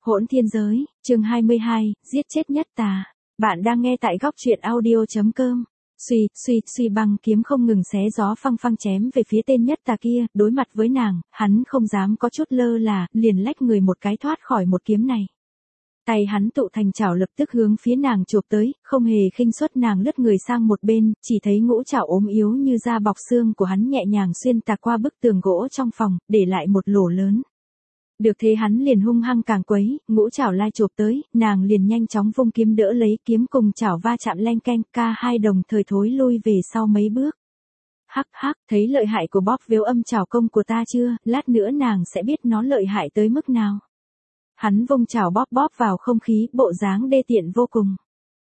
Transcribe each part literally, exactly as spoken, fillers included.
Hỗn thiên giới, chương hai mươi hai, giết chết nhất tà. Bạn đang nghe tại góc truyện audio.com. Suy, suy, suy băng kiếm không ngừng xé gió phăng phăng chém về phía tên nhất tà kia, đối mặt với nàng, hắn không dám có chút lơ là, liền lách người một cái thoát khỏi một kiếm này. Tay hắn tụ thành chảo lập tức hướng phía nàng chụp tới, không hề khinh suất nàng lướt người sang một bên, chỉ thấy ngũ chảo ốm yếu như da bọc xương của hắn nhẹ nhàng xuyên tạc qua bức tường gỗ trong phòng, để lại một lỗ lớn. Được thế hắn liền hung hăng càng quấy, ngũ chảo lai chộp tới, nàng liền nhanh chóng vung kiếm đỡ lấy, kiếm cùng chảo va chạm leng keng, ca hai đồng thời thối lui về sau mấy bước. Hắc hắc, thấy lợi hại của bóp véo âm chảo công của ta chưa, lát nữa nàng sẽ biết nó lợi hại tới mức nào. Hắn vung chảo bóp bóp vào không khí, bộ dáng đê tiện vô cùng.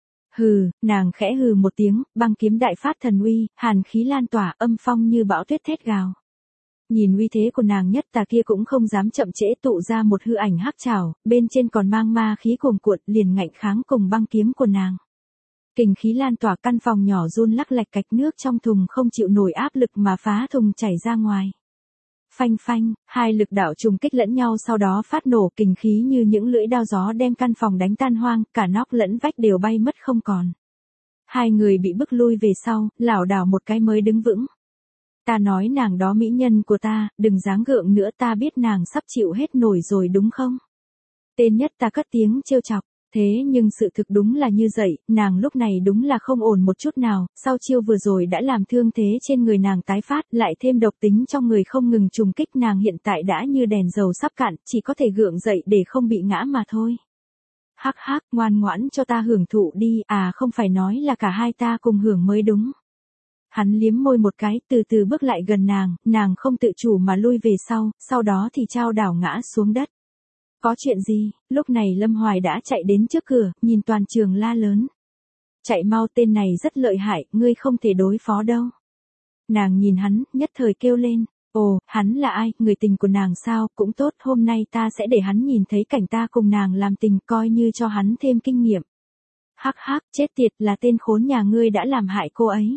Hừ, nàng khẽ hừ một tiếng, băng kiếm đại phát thần uy, hàn khí lan tỏa, âm phong như bão tuyết thét gào. Nhìn uy thế của nàng nhất tà kia cũng không dám chậm trễ, tụ ra một hư ảnh hắc trảo, bên trên còn mang ma khí cuồn cuộn, liền ngạnh kháng cùng băng kiếm của nàng. Kình khí lan tỏa, căn phòng nhỏ run lắc lạch cạch, nước trong thùng không chịu nổi áp lực mà phá thùng chảy ra ngoài. Phanh phanh, hai lực đạo trùng kích lẫn nhau sau đó phát nổ, kình khí như những lưỡi đao gió đem căn phòng đánh tan hoang, cả nóc lẫn vách đều bay mất không còn. Hai người bị bức lui về sau, lảo đảo một cái mới đứng vững. Ta nói nàng đó mỹ nhân của ta, đừng dáng gượng nữa, ta biết nàng sắp chịu hết nổi rồi đúng không? Tên nhất ta cất tiếng trêu chọc, thế nhưng sự thực đúng là như vậy, nàng lúc này đúng là không ổn một chút nào, sau chiêu vừa rồi đã làm thương thế trên người nàng tái phát, lại thêm độc tính trong người không ngừng trùng kích, nàng hiện tại đã như đèn dầu sắp cạn, chỉ có thể gượng dậy để không bị ngã mà thôi. Hắc hắc, ngoan ngoãn cho ta hưởng thụ đi, à không phải nói là cả hai ta cùng hưởng mới đúng. Hắn liếm môi một cái, từ từ bước lại gần nàng, nàng không tự chủ mà lui về sau, sau đó thì trao đảo ngã xuống đất. Có chuyện gì? Lúc này Lâm Hoài đã chạy đến trước cửa, nhìn toàn trường la lớn. Chạy mau, tên này rất lợi hại, ngươi không thể đối phó đâu. Nàng nhìn hắn, nhất thời kêu lên. Ồ, hắn là ai, người tình của nàng sao, cũng tốt, hôm nay ta sẽ để hắn nhìn thấy cảnh ta cùng nàng làm tình, coi như cho hắn thêm kinh nghiệm. Hắc hắc, chết tiệt, là tên khốn nhà ngươi đã làm hại cô ấy.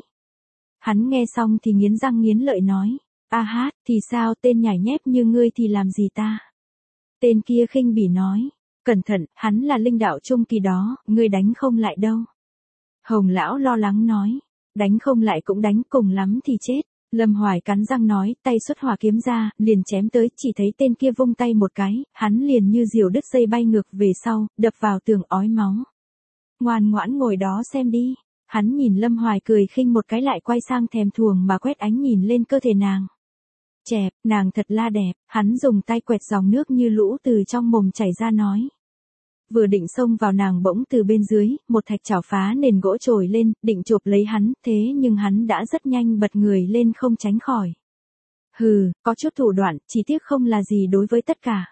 Hắn nghe xong thì nghiến răng nghiến lợi nói, a hát, thì sao, tên nhảy nhép như ngươi thì làm gì ta? Tên kia khinh bỉ nói, cẩn thận, hắn là linh đạo trung kỳ đó, ngươi đánh không lại đâu. Hồng lão lo lắng nói, đánh không lại cũng đánh, cùng lắm thì chết. Lâm Hoài cắn răng nói, tay xuất hỏa kiếm ra, liền chém tới, chỉ thấy tên kia vung tay một cái, hắn liền như diều đứt dây bay ngược về sau, đập vào tường ói máu. Ngoan ngoãn ngồi đó xem đi. Hắn nhìn Lâm Hoài cười khinh một cái, lại quay sang thèm thuồng mà quét ánh nhìn lên cơ thể nàng. Chẹp, nàng thật la đẹp, hắn dùng tay quẹt dòng nước như lũ từ trong mồm chảy ra nói. Vừa định xông vào nàng bỗng từ bên dưới, một thạch chảo phá nền gỗ trồi lên, định chộp lấy hắn, thế nhưng hắn đã rất nhanh bật người lên không tránh khỏi. Hừ, có chút thủ đoạn, chỉ tiếc không là gì đối với tất cả.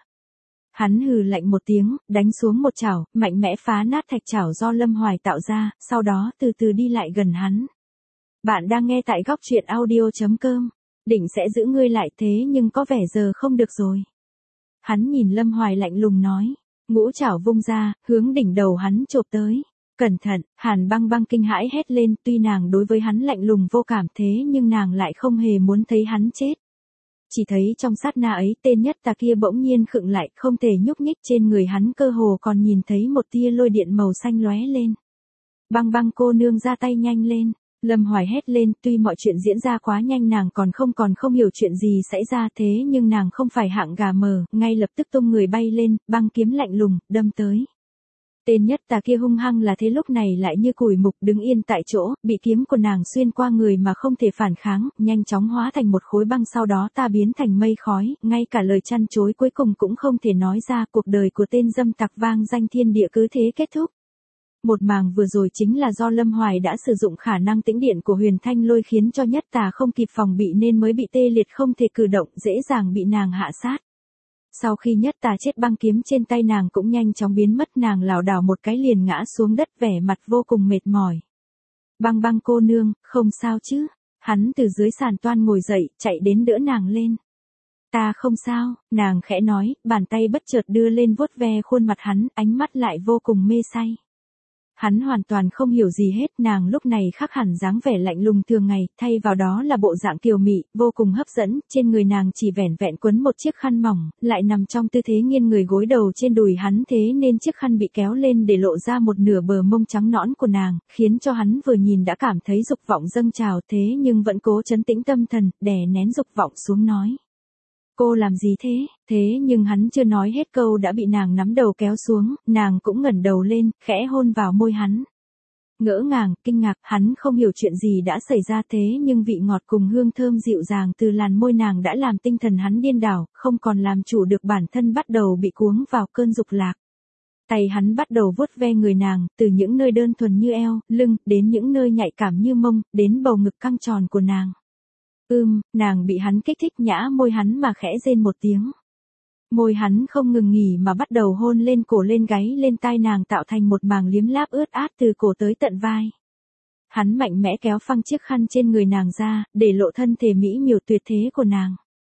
Hắn hừ lạnh một tiếng, đánh xuống một chảo, mạnh mẽ phá nát thạch chảo do Lâm Hoài tạo ra, sau đó từ từ đi lại gần hắn. Bạn đang nghe tại góc truyện audio.com. Định sẽ giữ ngươi lại, thế nhưng có vẻ giờ không được rồi. Hắn nhìn Lâm Hoài lạnh lùng nói. Ngũ chảo vung ra, hướng đỉnh đầu hắn chộp tới. Cẩn thận, Hàn Băng Băng kinh hãi hét lên, tuy nàng đối với hắn lạnh lùng vô cảm, thế nhưng nàng lại không hề muốn thấy hắn chết. Chỉ thấy trong sát na ấy, tên nhất tà kia bỗng nhiên khựng lại, không thể nhúc nhích, trên người hắn cơ hồ còn nhìn thấy một tia lôi điện màu xanh lóe lên. Băng Băng cô nương ra tay nhanh lên. Lâm Hoài hét lên, tuy mọi chuyện diễn ra quá nhanh, nàng còn không còn không hiểu chuyện gì xảy ra, thế nhưng nàng không phải hạng gà mờ, ngay lập tức tung người bay lên, băng kiếm lạnh lùng, đâm tới. Tên nhất tà kia hung hăng là thế, lúc này lại như củi mục đứng yên tại chỗ, bị kiếm của nàng xuyên qua người mà không thể phản kháng, nhanh chóng hóa thành một khối băng, sau đó ta biến thành mây khói, ngay cả lời chăn chối cuối cùng cũng không thể nói ra, cuộc đời của tên dâm tặc vang danh thiên địa cứ thế kết thúc. Một màng vừa rồi chính là do Lâm Hoài đã sử dụng khả năng tĩnh điện của huyền thanh lôi, khiến cho nhất tà không kịp phòng bị nên mới bị tê liệt không thể cử động, dễ dàng bị nàng hạ sát. Sau khi nhất tà chết, băng kiếm trên tay nàng cũng nhanh chóng biến mất, nàng lảo đảo một cái liền ngã xuống đất, vẻ mặt vô cùng mệt mỏi. Băng Băng cô nương, không sao chứ? Hắn từ dưới sàn toan ngồi dậy, chạy đến đỡ nàng lên. Ta không sao, nàng khẽ nói, bàn tay bất chợt đưa lên vuốt ve khuôn mặt hắn, ánh mắt lại vô cùng mê say. Hắn hoàn toàn không hiểu gì hết, nàng lúc này khác hẳn dáng vẻ lạnh lùng thường ngày, thay vào đó là bộ dạng kiều mị, vô cùng hấp dẫn, trên người nàng chỉ vẻn vẹn quấn một chiếc khăn mỏng, lại nằm trong tư thế nghiêng người gối đầu trên đùi hắn, thế nên chiếc khăn bị kéo lên để lộ ra một nửa bờ mông trắng nõn của nàng, khiến cho hắn vừa nhìn đã cảm thấy dục vọng dâng trào, thế nhưng vẫn cố trấn tĩnh tâm thần, đè nén dục vọng xuống nói. Cô làm gì thế? Thế nhưng hắn chưa nói hết câu đã bị nàng nắm đầu kéo xuống, nàng cũng ngẩng đầu lên, khẽ hôn vào môi hắn. Ngỡ ngàng, kinh ngạc, hắn không hiểu chuyện gì đã xảy ra thế nhưng vị ngọt cùng hương thơm dịu dàng từ làn môi nàng đã làm tinh thần hắn điên đảo, không còn làm chủ được bản thân bắt đầu bị cuống vào cơn dục lạc. Tay hắn bắt đầu vuốt ve người nàng, từ những nơi đơn thuần như eo, lưng, đến những nơi nhạy cảm như mông, đến bầu ngực căng tròn của nàng. Ưm, nàng bị hắn kích thích nhã môi hắn mà khẽ rên một tiếng. Môi hắn không ngừng nghỉ mà bắt đầu hôn lên cổ lên gáy lên tai nàng tạo thành một màng liếm láp ướt át từ cổ tới tận vai. Hắn mạnh mẽ kéo phăng chiếc khăn trên người nàng ra, để lộ thân thể mỹ miều tuyệt thế của nàng.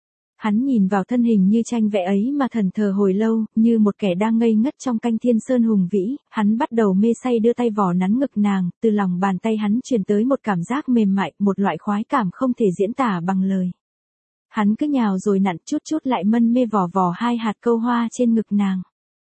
Hắn nhìn vào thân hình như tranh vẽ ấy mà thần thờ hồi lâu, như một kẻ đang ngây ngất trong canh thiên sơn hùng vĩ, hắn bắt đầu mê say đưa tay vò nắn ngực nàng, từ lòng bàn tay hắn truyền tới một cảm giác mềm mại, một loại khoái cảm không thể diễn tả bằng lời. Hắn cứ nhào rồi nặn chút chút lại mân mê vò vò hai hạt câu hoa trên ngực nàng.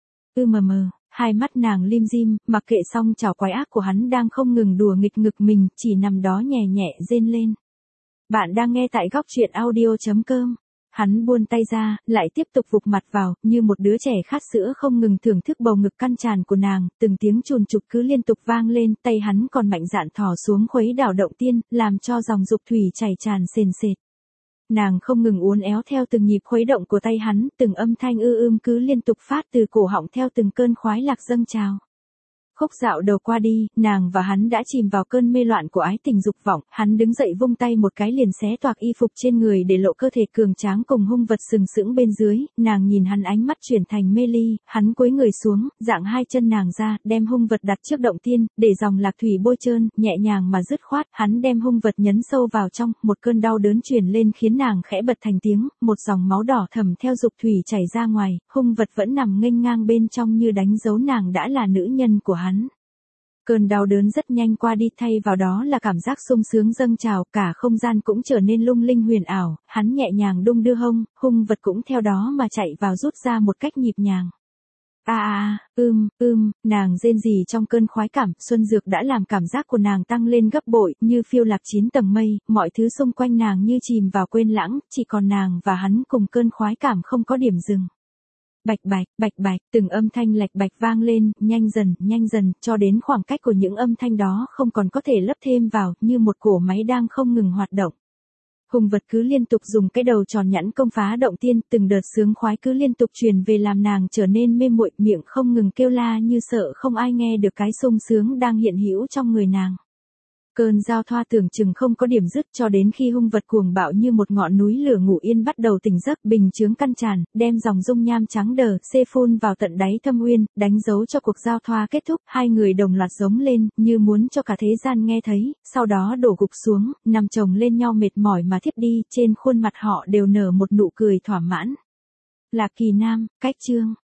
Ư mờ mờ, hai mắt nàng lim dim, mặc kệ xong trào quái ác của hắn đang không ngừng đùa nghịch ngực mình, chỉ nằm đó nhẹ nhẹ rên lên. Bạn đang nghe tại góc truyện audio chấm com. Hắn buông tay ra, lại tiếp tục vụt mặt vào, như một đứa trẻ khát sữa không ngừng thưởng thức bầu ngực căn tràn của nàng, từng tiếng chùn chụp cứ liên tục vang lên, tay hắn còn mạnh dạn thò xuống khuấy đảo động tiên, làm cho dòng dục thủy chảy tràn sền sệt. Nàng không ngừng uốn éo theo từng nhịp khuấy động của tay hắn, từng âm thanh ư ưm cứ liên tục phát từ cổ họng theo từng cơn khoái lạc dâng trào. Khúc dạo đầu qua đi, nàng và hắn đã chìm vào cơn mê loạn của ái tình dục vọng, hắn đứng dậy vung tay một cái liền xé toạc y phục trên người để lộ cơ thể cường tráng cùng hung vật sừng sững bên dưới, nàng nhìn hắn ánh mắt chuyển thành mê ly, hắn cúi người xuống, dạng hai chân nàng ra, đem hung vật đặt trước động tiên, để dòng lạc thủy bôi trơn, nhẹ nhàng mà dứt khoát, hắn đem hung vật nhấn sâu vào trong, một cơn đau đớn truyền lên khiến nàng khẽ bật thành tiếng, một dòng máu đỏ thầm theo dục thủy chảy ra ngoài, hung vật vẫn nằm nghênh ngang bên trong như đánh dấu nàng đã là nữ nhân của hắn. Cơn đau đớn rất nhanh qua đi, thay vào đó là cảm giác sung sướng dâng trào, cả không gian cũng trở nên lung linh huyền ảo, hắn nhẹ nhàng đung đưa hông, hung vật cũng theo đó mà chạy vào rút ra một cách nhịp nhàng. A a, ưm, ưm, nàng rên rỉ trong cơn khoái cảm, xuân dược đã làm cảm giác của nàng tăng lên gấp bội, như phiêu lạc chín tầng mây, mọi thứ xung quanh nàng như chìm vào quên lãng, chỉ còn nàng và hắn cùng cơn khoái cảm không có điểm dừng. Bạch bạch, bạch bạch, từng âm thanh lạch bạch vang lên, nhanh dần, nhanh dần, cho đến khoảng cách của những âm thanh đó không còn có thể lấp thêm vào, như một cỗ máy đang không ngừng hoạt động. Hung vật cứ liên tục dùng cái đầu tròn nhẵn công phá động tiên, từng đợt sướng khoái cứ liên tục truyền về làm nàng trở nên mê muội, miệng không ngừng kêu la như sợ không ai nghe được cái sung sướng đang hiện hữu trong người nàng. Cơn giao thoa tưởng chừng không có điểm dứt cho đến khi hung vật cuồng bạo như một ngọn núi lửa ngủ yên bắt đầu tỉnh giấc, bình chướng căn tràn, đem dòng dung nham trắng đờ, xê phun vào tận đáy thâm uyên, đánh dấu cho cuộc giao thoa kết thúc, hai người đồng loạt giống lên, như muốn cho cả thế gian nghe thấy, sau đó đổ gục xuống, nằm chồng lên nhau mệt mỏi mà thiếp đi, trên khuôn mặt họ đều nở một nụ cười thỏa mãn. Lạc Kỳ Nam, cách chương.